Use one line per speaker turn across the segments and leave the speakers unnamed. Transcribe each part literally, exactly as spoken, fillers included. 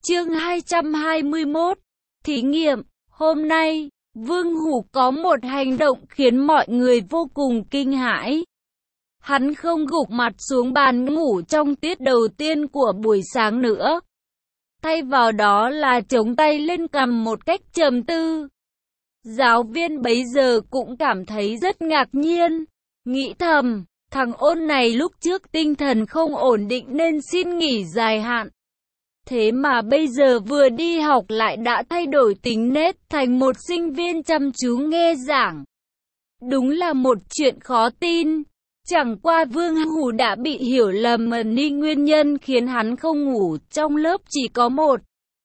Chương hai trăm hai mươi mốt. Thí nghiệm. Hôm nay, Vương Hủ có một hành động khiến mọi người vô cùng kinh hãi. Hắn không gục mặt xuống bàn ngủ trong tiết đầu tiên của buổi sáng nữa. Thay vào đó là chống tay lên cằm một cách trầm tư. Giáo viên bấy giờ cũng cảm thấy rất ngạc nhiên. Nghĩ thầm, thằng ôn này lúc trước tinh thần không ổn định nên xin nghỉ dài hạn. Thế mà bây giờ vừa đi học lại đã thay đổi tính nết thành một sinh viên chăm chú nghe giảng. Đúng là một chuyện khó tin. Chẳng qua Vương Hủ đã bị hiểu lầm nên nguyên nhân khiến hắn không ngủ trong lớp chỉ có một.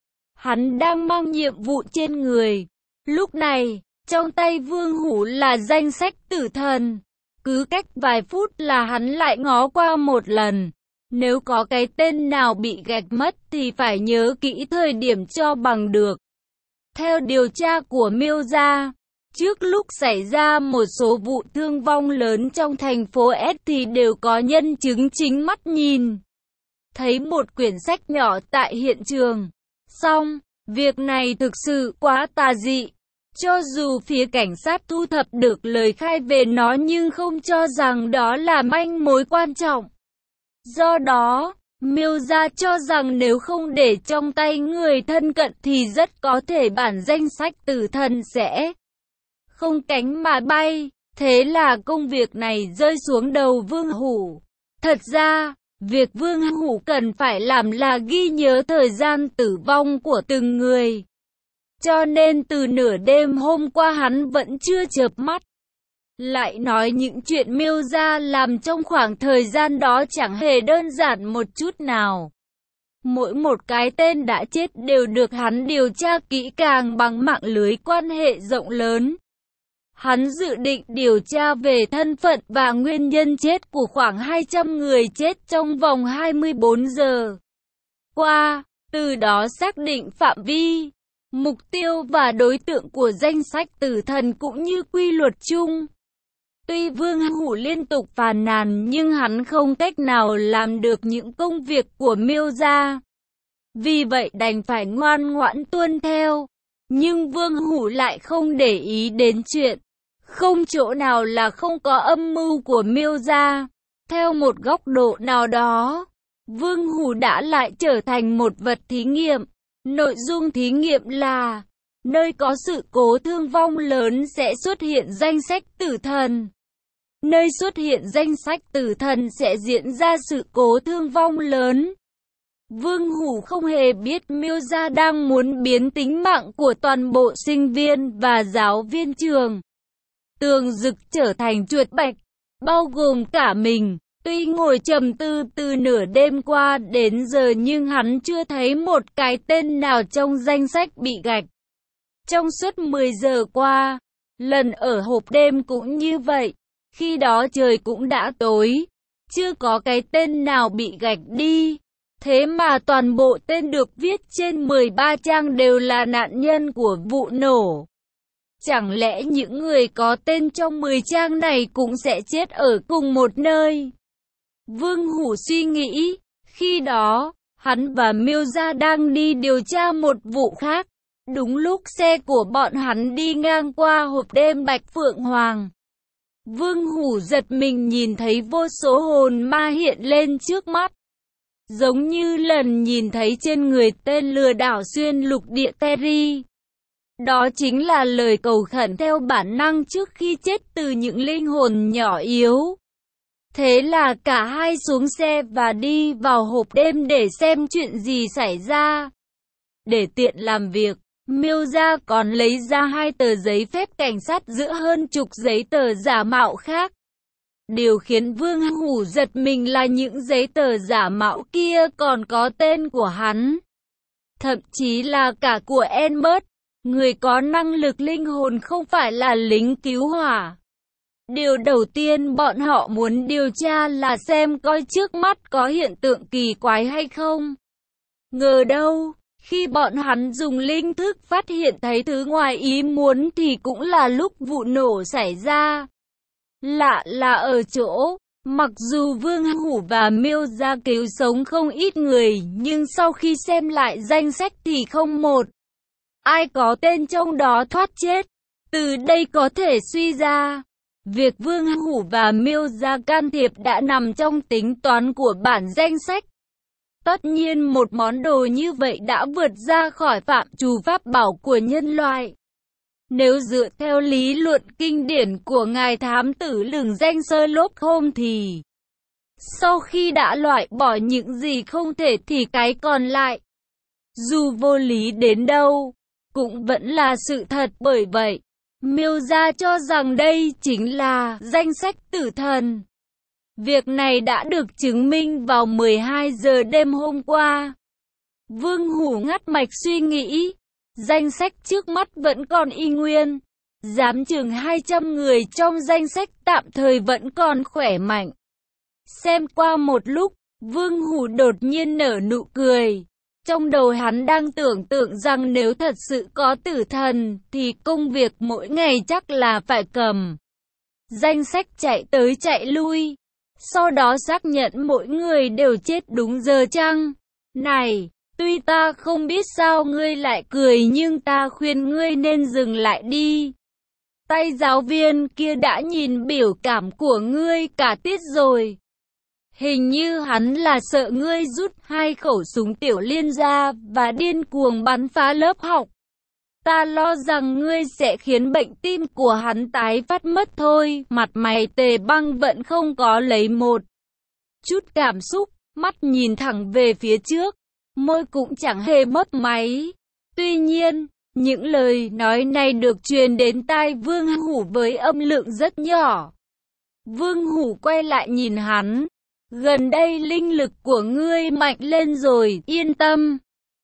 Hắn đang mang nhiệm vụ trên người. Lúc này, trong tay Vương Hủ là danh sách tử thần. Cứ cách vài phút là hắn lại ngó qua một lần. Nếu có cái tên nào bị gạch mất thì phải nhớ kỹ thời điểm cho bằng được. Theo điều tra của Miêu gia, trước lúc xảy ra một số vụ thương vong lớn trong thành phố S thì đều có nhân chứng chính mắt nhìn thấy một quyển sách nhỏ tại hiện trường. Song, việc này thực sự quá tà dị. Cho dù phía cảnh sát thu thập được lời khai về nó nhưng không cho rằng đó là manh mối quan trọng. Do đó, Miêu gia cho rằng nếu không để trong tay người thân cận thì rất có thể bản danh sách tử thần sẽ không cánh mà bay. Thế là công việc này rơi xuống đầu Vương Hủ. Thật ra, việc Vương Hủ cần phải làm là ghi nhớ thời gian tử vong của từng người. Cho nên từ nửa đêm hôm qua hắn vẫn chưa chợp mắt. Lại nói những chuyện Miêu gia làm trong khoảng thời gian đó chẳng hề đơn giản một chút nào. Mỗi một cái tên đã chết đều được hắn điều tra kỹ càng bằng mạng lưới quan hệ rộng lớn. Hắn dự định điều tra về thân phận và nguyên nhân chết của khoảng hai trăm người chết trong vòng hai mươi bốn giờ qua, từ đó xác định phạm vi, mục tiêu và đối tượng của danh sách tử thần cũng như quy luật chung. Tuy Vương Hủ liên tục phàn nàn nhưng hắn không cách nào làm được những công việc của Miêu gia. Vì vậy đành phải ngoan ngoãn tuân theo. Nhưng Vương Hủ lại không để ý đến chuyện không chỗ nào là không có âm mưu của Miêu gia. Theo một góc độ nào đó, Vương Hủ đã lại trở thành một vật thí nghiệm. Nội dung thí nghiệm là nơi có sự cố thương vong lớn sẽ xuất hiện danh sách tử thần. Nơi xuất hiện danh sách tử thần sẽ diễn ra sự cố thương vong lớn. Vương Hủ không hề biết Miêu gia đang muốn biến tính mạng của toàn bộ sinh viên và giáo viên trường Tường Dực trở thành chuột bạch, bao gồm cả mình. Tuy ngồi trầm tư từ nửa đêm qua đến giờ nhưng hắn chưa thấy một cái tên nào trong danh sách bị gạch. Trong suốt mười giờ qua, lần ở hộp đêm cũng như vậy. Khi đó trời cũng đã tối, chưa có cái tên nào bị gạch đi. Thế mà toàn bộ tên được viết trên mười ba trang đều là nạn nhân của vụ nổ. Chẳng lẽ những người có tên trong mười trang này cũng sẽ chết ở cùng một nơi? Vương Hủ suy nghĩ, khi đó, hắn và Miêu gia đang đi điều tra một vụ khác. Đúng lúc xe của bọn hắn đi ngang qua hộp đêm Bạch Phượng Hoàng. Vương Hủ giật mình nhìn thấy vô số hồn ma hiện lên trước mắt. Giống như lần nhìn thấy trên người tên lừa đảo xuyên lục địa Terry. Đó chính là lời cầu khẩn theo bản năng trước khi chết từ những linh hồn nhỏ yếu. Thế là cả hai xuống xe và đi vào hộp đêm để xem chuyện gì xảy ra. Để tiện làm việc, Miêu gia còn lấy ra hai tờ giấy phép cảnh sát giữa hơn chục giấy tờ giả mạo khác. Điều khiến Vương Hủ giật mình là những giấy tờ giả mạo kia còn có tên của hắn. Thậm chí là cả của Enbert, người có năng lực linh hồn không phải là lính cứu hỏa. Điều đầu tiên bọn họ muốn điều tra là xem coi trước mắt có hiện tượng kỳ quái hay không. Ngờ đâu, khi bọn hắn dùng linh thức phát hiện thấy thứ ngoài ý muốn thì cũng là lúc vụ nổ xảy ra. Lạ là ở chỗ, Mặc dù Vương Hủ và Miêu gia cứu sống không ít người, nhưng sau khi xem lại danh sách thì không một ai có tên trong đó thoát chết. Từ đây có thể suy ra, việc Vương Hủ và Miêu gia can thiệp đã nằm trong tính toán của bản danh sách. Tất nhiên một món đồ như vậy đã vượt ra khỏi phạm trù pháp bảo của nhân loại. Nếu dựa theo lý luận kinh điển của ngài thám tử lừng danh Sherlock Holmes thì sau khi đã loại bỏ những gì không thể thì cái còn lại, dù vô lý đến đâu, cũng vẫn là sự thật. Bởi vậy, Miêu gia cho rằng đây chính là danh sách tử thần. Việc này đã được chứng minh vào mười hai giờ đêm hôm qua. Vương Hủ ngắt mạch suy nghĩ, danh sách trước mắt vẫn còn y nguyên. Giám chừng hai trăm người trong danh sách tạm thời vẫn còn khỏe mạnh. Xem qua một lúc, Vương Hủ đột nhiên nở nụ cười. Trong đầu hắn đang tưởng tượng rằng nếu thật sự có tử thần, thì công việc mỗi ngày chắc là phải cầm danh sách chạy tới chạy lui, sau đó xác nhận mỗi người đều chết đúng giờ chăng? Này, tuy ta không biết sao ngươi lại cười nhưng ta khuyên ngươi nên dừng lại đi. Tay giáo viên kia đã nhìn biểu cảm của ngươi cả tiết rồi. Hình như hắn là sợ ngươi rút hai khẩu súng tiểu liên ra và điên cuồng bắn phá lớp học. Ta lo rằng ngươi sẽ khiến bệnh tim của hắn tái phát mất thôi. Mặt mày Tề Băng vẫn không có lấy một chút cảm xúc, mắt nhìn thẳng về phía trước, môi cũng chẳng hề mấp máy. Tuy nhiên, những lời nói này được truyền đến tai Vương Hủ với âm lượng rất nhỏ. Vương Hủ quay lại nhìn hắn. Gần đây linh lực của ngươi mạnh lên rồi, yên tâm.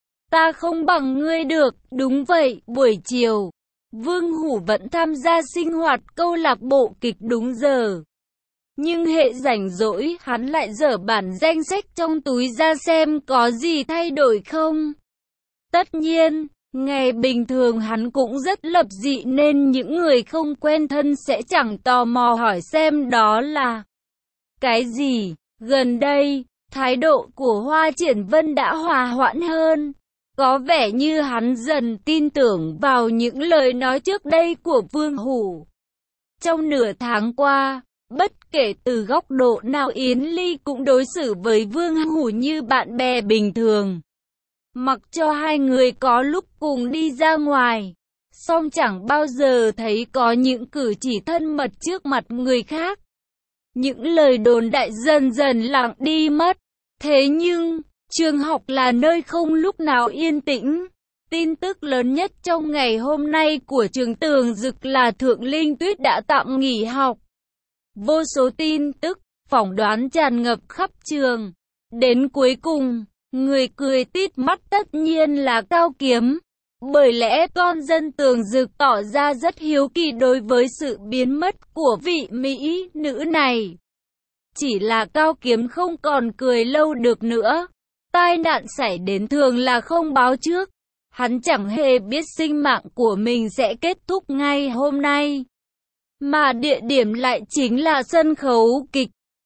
Ta không bằng ngươi được, đúng vậy. Buổi chiều, Vương Hủ vẫn tham gia sinh hoạt câu lạc bộ kịch đúng giờ. Nhưng hệ rảnh rỗi, hắn lại dở bản danh sách trong túi ra xem có gì thay đổi không. Tất nhiên, ngày bình thường hắn cũng rất lập dị nên những người không quen thân sẽ chẳng tò mò hỏi xem đó là cái gì. Gần đây, thái độ của Hoa Triển Vân đã hòa hoãn hơn. Có vẻ như hắn dần tin tưởng vào những lời nói trước đây của Vương Hủ. Trong nửa tháng qua, bất kể từ góc độ nào Yến Ly cũng đối xử với Vương Hủ như bạn bè bình thường. Mặc cho hai người có lúc cùng đi ra ngoài, song chẳng bao giờ thấy có những cử chỉ thân mật trước mặt người khác. Những lời đồn đại dần dần lặng đi mất. Thế nhưng, trường học là nơi không lúc nào yên tĩnh. Tin tức lớn nhất trong ngày hôm nay của trường Tường Dực là Thượng Linh Tuyết đã tạm nghỉ học. Vô số tin tức, phỏng đoán tràn ngập khắp trường. Đến cuối cùng, người cười tít mắt tất nhiên là Cao Kiếm. Bởi lẽ con dân Tường Dực tỏ ra rất hiếu kỳ đối với sự biến mất của vị mỹ nữ này. Chỉ là Cao Kiếm không còn cười lâu được nữa. Tai nạn xảy đến thường là không báo trước. Hắn chẳng hề biết sinh mạng của mình sẽ kết thúc ngay hôm nay. Mà địa điểm lại chính là sân khấu kịch.